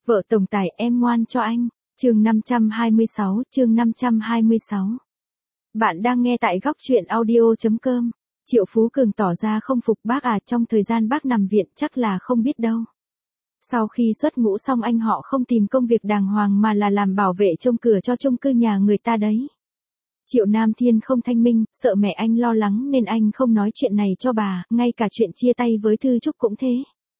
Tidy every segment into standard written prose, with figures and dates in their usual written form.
Vợ tổng tài em ngoan cho anh. Chương 526, chương 526. Bạn đang nghe tại góc truyện audio.com. Triệu Phú Cường tỏ ra không phục bác à, trong thời gian bác nằm viện chắc là không biết đâu. Sau khi xuất ngũ xong anh họ không tìm công việc đàng hoàng mà là làm bảo vệ trông cửa cho chung cư nhà người ta đấy. Triệu Nam Thiên không thanh minh, sợ mẹ anh lo lắng nên anh không nói chuyện này cho bà, ngay cả chuyện chia tay với Thư Trúc cũng thế.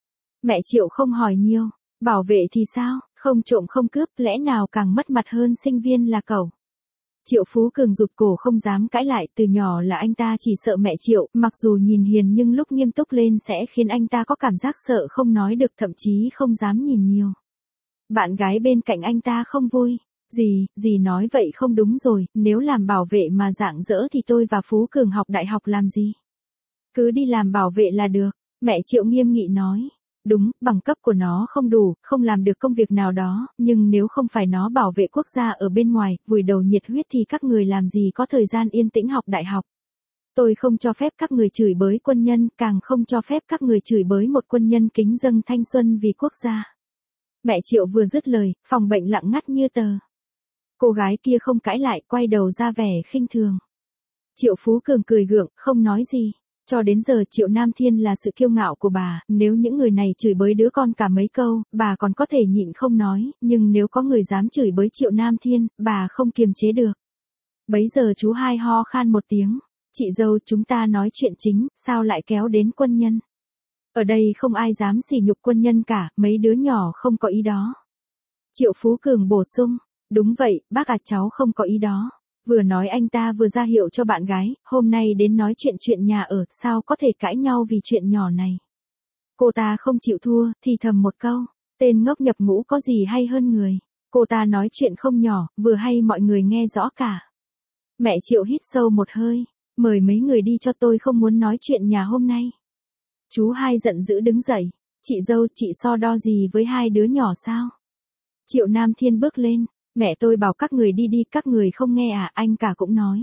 Mẹ Triệu không hỏi nhiều, bảo vệ thì sao, không trộm không cướp, lẽ nào càng mất mặt hơn sinh viên là cẩu. Triệu Phú Cường rụt cổ không dám cãi lại, từ nhỏ là anh ta chỉ sợ mẹ Triệu, mặc dù nhìn hiền nhưng lúc nghiêm túc lên sẽ khiến anh ta có cảm giác sợ không nói được, thậm chí không dám nhìn nhiều. Bạn gái bên cạnh anh ta không vui. Dì nói vậy không đúng rồi, nếu làm bảo vệ mà rạng rỡ thì tôi và Phú Cường học đại học làm gì? Cứ đi làm bảo vệ là được, mẹ Triệu nghiêm nghị nói. Đúng, bằng cấp của nó không đủ, không làm được công việc nào đó, nhưng nếu không phải nó bảo vệ quốc gia ở bên ngoài, vùi đầu nhiệt huyết thì các người làm gì có thời gian yên tĩnh học đại học. Tôi không cho phép các người chửi bới quân nhân, càng không cho phép các người chửi bới một quân nhân kính dâng thanh xuân vì quốc gia. Mẹ Triệu vừa dứt lời, phòng bệnh lặng ngắt như tờ. Cô gái kia không cãi lại, quay đầu ra vẻ khinh thường. Triệu Phú Cường cười gượng, không nói gì. Cho đến giờ Triệu Nam Thiên là sự kiêu ngạo của bà, nếu những người này chửi bới đứa con cả mấy câu, bà còn có thể nhịn không nói, nhưng nếu có người dám chửi bới Triệu Nam Thiên, bà không kiềm chế được. Bấy giờ chú Hai ho khan một tiếng, chị dâu chúng ta nói chuyện chính, sao lại kéo đến quân nhân. Ở đây không ai dám sỉ nhục quân nhân cả, mấy đứa nhỏ không có ý đó. Triệu Phú Cường bổ sung, đúng vậy, bác à, cháu không có ý đó. Vừa nói anh ta vừa ra hiệu cho bạn gái, hôm nay đến nói chuyện nhà ở, sao có thể cãi nhau vì chuyện nhỏ này. Cô ta không chịu thua, thì thầm một câu, tên ngốc nhập ngũ có gì hay hơn người. Cô ta nói chuyện không nhỏ, vừa hay mọi người nghe rõ cả. Mẹ Triệu hít sâu một hơi, mời mấy người đi cho tôi không muốn nói chuyện nhà hôm nay. Chú Hai giận dữ đứng dậy, chị dâu chị so đo gì với hai đứa nhỏ sao? Triệu Nam Thiên bước lên. Mẹ tôi bảo các người đi, các người không nghe à, anh cả cũng nói.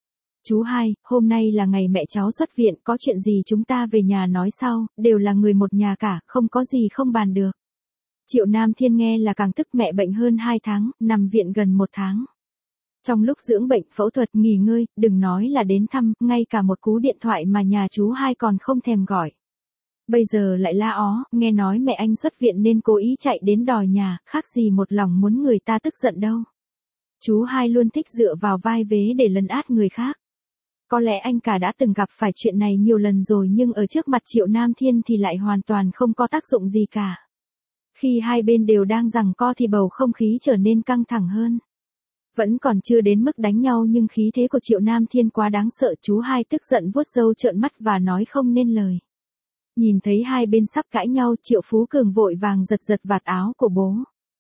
Chú Hai, hôm nay là ngày mẹ cháu xuất viện, có chuyện gì chúng ta về nhà nói sau, đều là người một nhà cả, không có gì không bàn được. Triệu Nam Thiên nghe là càng tức, mẹ bệnh hơn 2 tháng, nằm viện gần 1 tháng. Trong lúc dưỡng bệnh, phẫu thuật, nghỉ ngơi, đừng nói là đến thăm, ngay cả một cú điện thoại mà nhà chú Hai còn không thèm gọi. Bây giờ lại la ó, nghe nói mẹ anh xuất viện nên cố ý chạy đến đòi nhà, khác gì một lòng muốn người ta tức giận đâu. Chú Hai luôn thích dựa vào vai vế để lấn át người khác. Có lẽ anh cả đã từng gặp phải chuyện này nhiều lần rồi nhưng ở trước mặt Triệu Nam Thiên thì lại hoàn toàn không có tác dụng gì cả. Khi hai bên đều đang giằng co thì bầu không khí trở nên căng thẳng hơn. Vẫn còn chưa đến mức đánh nhau nhưng khí thế của Triệu Nam Thiên quá đáng sợ, chú Hai tức giận vuốt râu trợn mắt và nói không nên lời. Nhìn thấy hai bên sắp cãi nhau, Triệu Phú Cường vội vàng giật vạt áo của bố.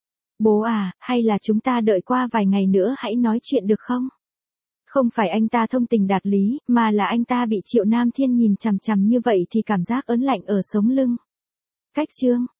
Bố à, hay là chúng ta đợi qua vài ngày nữa hãy nói chuyện được không? Không phải anh ta thông tình đạt lý, mà là anh ta bị Triệu Nam Thiên nhìn chằm chằm như vậy thì cảm giác ớn lạnh ở sống lưng. Cách chương.